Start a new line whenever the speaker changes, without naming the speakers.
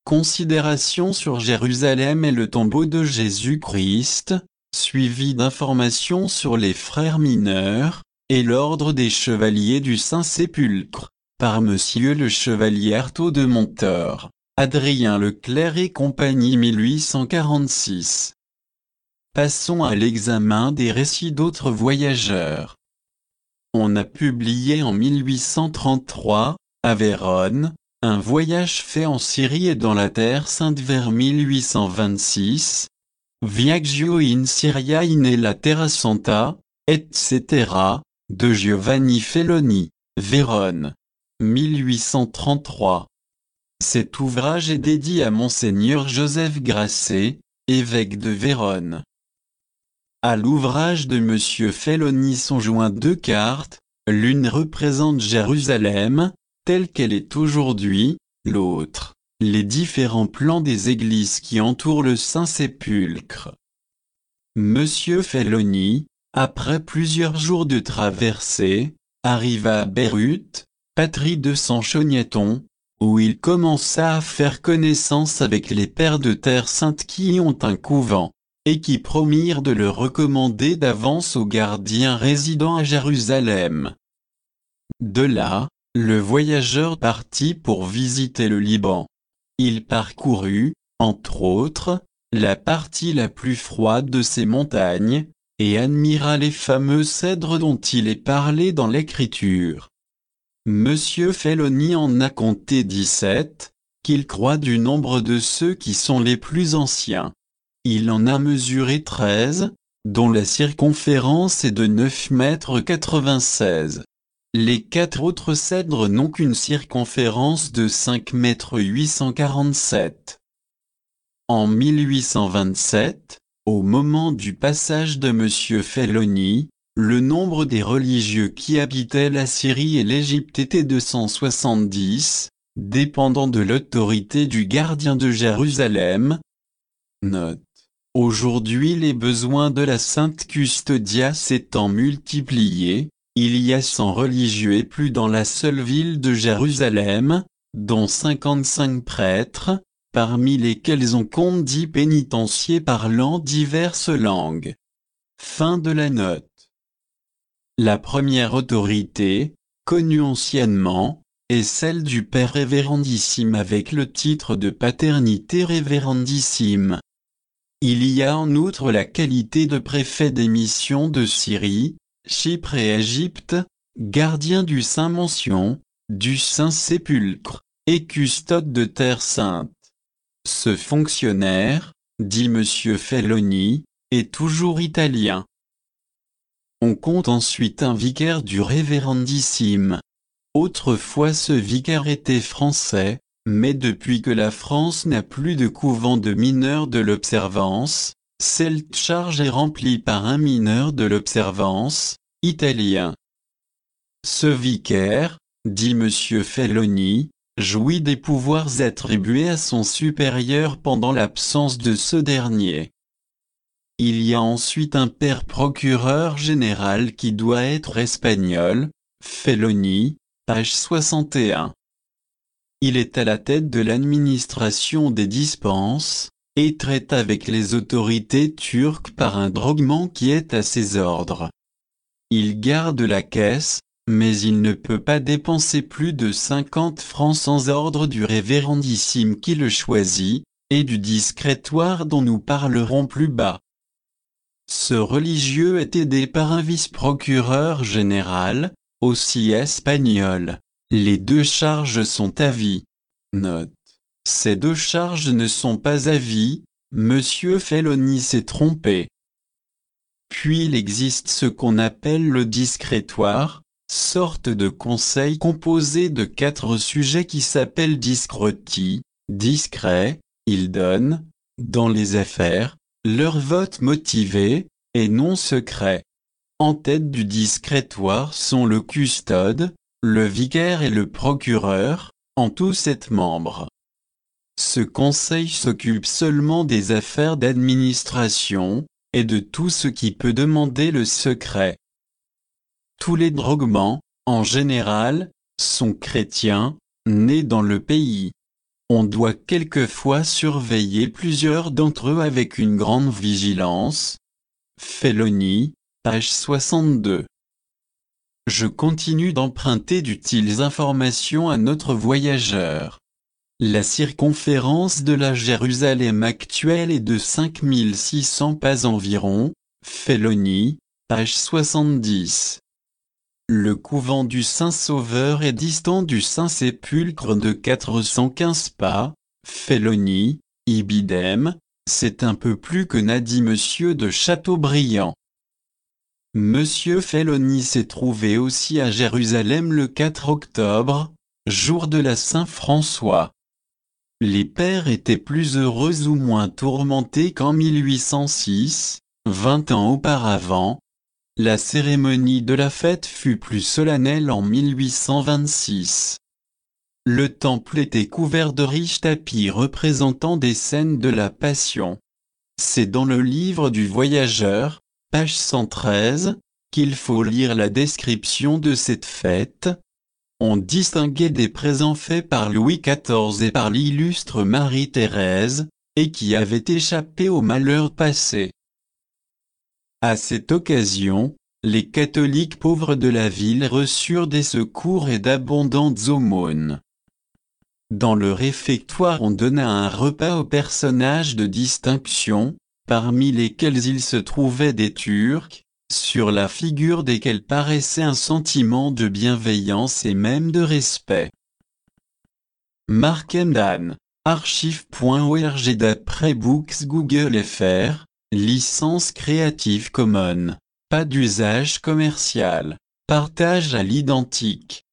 Considérations sur Jérusalem et le tombeau de Jésus-Christ, suivi d'informations sur les frères mineurs, et l'ordre des chevaliers du Saint-Sépulcre, par Monsieur le Chevalier Artaud de Montor, Adrien Leclerc et compagnie 1846. Passons à l'examen des récits d'autres voyageurs. On a publié en 1833, à Vérone, un voyage fait en Syrie et dans la Terre Sainte vers 1826, Viaggio in Syria in la Terra Santa, etc., de Giovanni Felloni, Vérone, 1833. Cet ouvrage est dédié à Monseigneur Joseph Grasset, évêque de Vérone. À l'ouvrage de Monsieur Felloni sont joints 2 cartes, l'une représente Jérusalem, telle qu'elle est aujourd'hui, l'autre, les différents plans des églises qui entourent le Saint-Sépulcre. Monsieur Felloni, après plusieurs jours de traversée, arriva à Beyrouth, patrie de Sanchoniaton, où il commença à faire connaissance avec les pères de Terre Sainte qui y ont un couvent, et qui promirent de le recommander d'avance aux gardiens résidant à Jérusalem. De là, le voyageur partit pour visiter le Liban. Il parcourut, entre autres, la partie la plus froide de ces montagnes, et admira les fameux cèdres dont il est parlé dans l'Écriture. Monsieur Felloni en a compté 17, qu'il croit du nombre de ceux qui sont les plus anciens. Il en a mesuré 13, dont la circonférence est de 9,96 m. Les 4 autres cèdres n'ont qu'une circonférence de 5,847 m. En 1827, au moment du passage de Monsieur Felloni, le nombre des religieux qui habitaient la Syrie et l'Égypte était de 170, dépendant de l'autorité du gardien de Jérusalem. Note. Aujourd'hui les besoins de la Sainte Custodia s'étant multipliés, il y a 100 religieux et plus dans la seule ville de Jérusalem, dont 55 prêtres, parmi lesquels on compte 10 pénitenciers parlant diverses langues. Fin de la note. La première autorité, connue anciennement, est celle du Père Révérendissime avec le titre de Paternité Révérendissime. Il y a en outre la qualité de préfet des missions de Syrie, Chypre et Égypte, gardien du Saint-Mention, du Saint-Sépulcre, et custode de Terre Sainte. Ce fonctionnaire, dit Monsieur Felloni, est toujours italien. On compte ensuite un vicaire du Révérendissime. Autrefois ce vicaire était français, mais depuis que la France n'a plus de couvent de mineurs de l'Observance, cette charge est remplie par un mineur de l'Observance, italien. Ce vicaire, dit Monsieur Felloni, jouit des pouvoirs attribués à son supérieur pendant l'absence de ce dernier. Il y a ensuite un père procureur général qui doit être espagnol, Felloni, page 61. Il est à la tête de l'administration des dispenses, et traite avec les autorités turques par un droguement qui est à ses ordres. Il garde la caisse, mais il ne peut pas dépenser plus de 50 francs sans ordre du révérendissime qui le choisit, et du discrétoire dont nous parlerons plus bas. Ce religieux est aidé par un vice-procureur général, aussi espagnol. Les 2 charges sont à vie. Note. Ces 2 charges ne sont pas à vie, Monsieur Felloni s'est trompé. Puis il existe ce qu'on appelle le discrétoire, sorte de conseil composé de 4 sujets qui s'appellent discreti, discrets, ils donnent, dans les affaires, leur vote motivé, et non secret. En tête du discrétoire sont le custode, le vicaire et le procureur, en tout 7 membres. Ce conseil s'occupe seulement des affaires d'administration, et de tout ce qui peut demander le secret. Tous les droguements, en général, sont chrétiens, nés dans le pays. On doit quelquefois surveiller plusieurs d'entre eux avec une grande vigilance. Feloni, page 62. Je continue d'emprunter d'utiles informations à notre voyageur. La circonférence de la Jérusalem actuelle est de 5600 pas environ. Feloni, page 70. Le couvent du Saint-Sauveur est distant du Saint-Sépulcre de 415 pas. Feloni, ibidem, c'est un peu plus que n'a dit Monsieur de Chateaubriand. Monsieur Feloni s'est trouvé aussi à Jérusalem le 4 octobre, jour de la Saint-François. Les pères étaient plus heureux ou moins tourmentés qu'en 1806, 20 ans auparavant. La cérémonie de la fête fut plus solennelle en 1826. Le temple était couvert de riches tapis représentant des scènes de la Passion. C'est dans le livre du voyageur, page 113, qu'il faut lire la description de cette fête. On distinguait des présents faits par Louis XIV et par l'illustre Marie-Thérèse, et qui avaient échappé au malheur passé. À cette occasion, les catholiques pauvres de la ville reçurent des secours et d'abondantes aumônes. Dans le réfectoire on donna un repas aux personnages de distinction, parmi lesquels il se trouvait des Turcs, sur la figure desquels paraissait un sentiment de bienveillance et même de respect. Mark Emdan, archive.org d'après Books Google fr, licence Creative Commons, pas d'usage commercial, partage à l'identique.